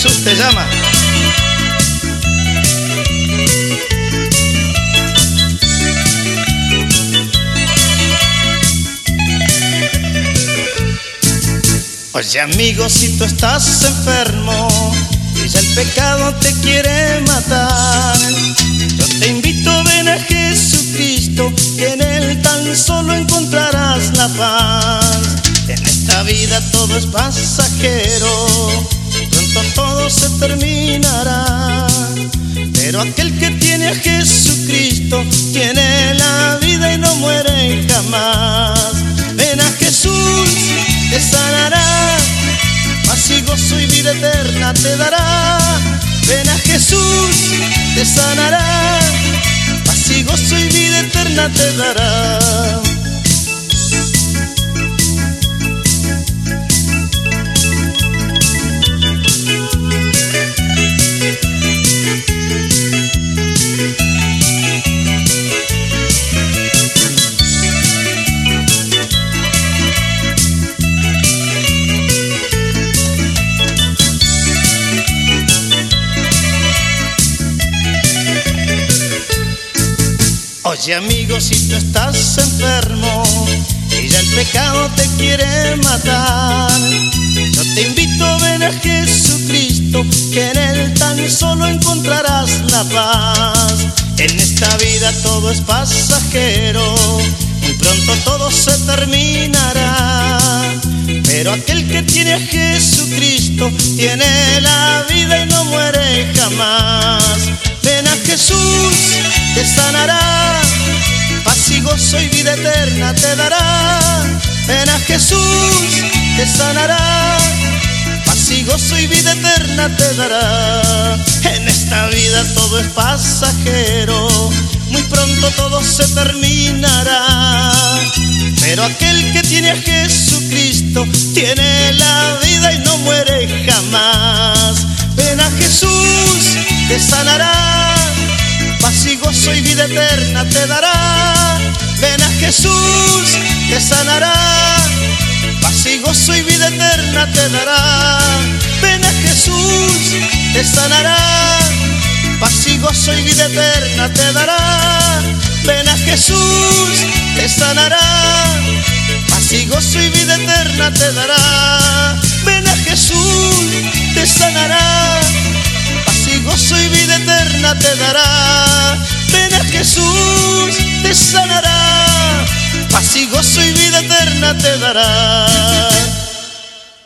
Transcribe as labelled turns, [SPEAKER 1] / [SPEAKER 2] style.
[SPEAKER 1] Jesús te llama. Oye amigo, si tú estás enfermo y ya el pecado te quiere matar, yo te invito, ven a Jesucristo, que en Él tan solo encontrarás la paz. En esta vida todo es pasajero, pronto todo se terminará, pero aquel que tiene a Jesucristo tiene la vida y no muere jamás. Ven a Jesús, te sanará, paz y gozo y vida eterna te dará. Ven a Jesús, te sanará, paz y gozo y vida eterna te dará. Oye amigo, si tú estás enfermo y ya el pecado te quiere matar, yo te invito, ven a Jesucristo, que en Él tan solo encontrarás la paz. En esta vida todo es pasajero, muy pronto todo se terminará, pero aquel que tiene a Jesucristo tiene la vida y no muere jamás. Ven a Jesús, te sanará, paz y gozo y vida eterna te dará. Ven a Jesús, te sanará, paz y gozo y vida eterna te dará. En esta vida todo es pasajero, muy pronto todo se terminará, pero aquel que tiene a Jesucristo tiene la vida y no muere jamás. Ven a Jesús, te sanará, paz y gozo y vida eterna te dará. Ven a Jesús, te sanará, paz y gozo y vida eterna te dará. Ven a Jesús, te sanará, paz y gozo y vida eterna te dará. Ven a Jesús, te sanará, paz y gozo y vida eterna te dará. Ven a Jesús, te sanará, paz y gozo y vida eterna te dará. Ven a Jesús, te sanará, paz y gozo y vida eterna te dará.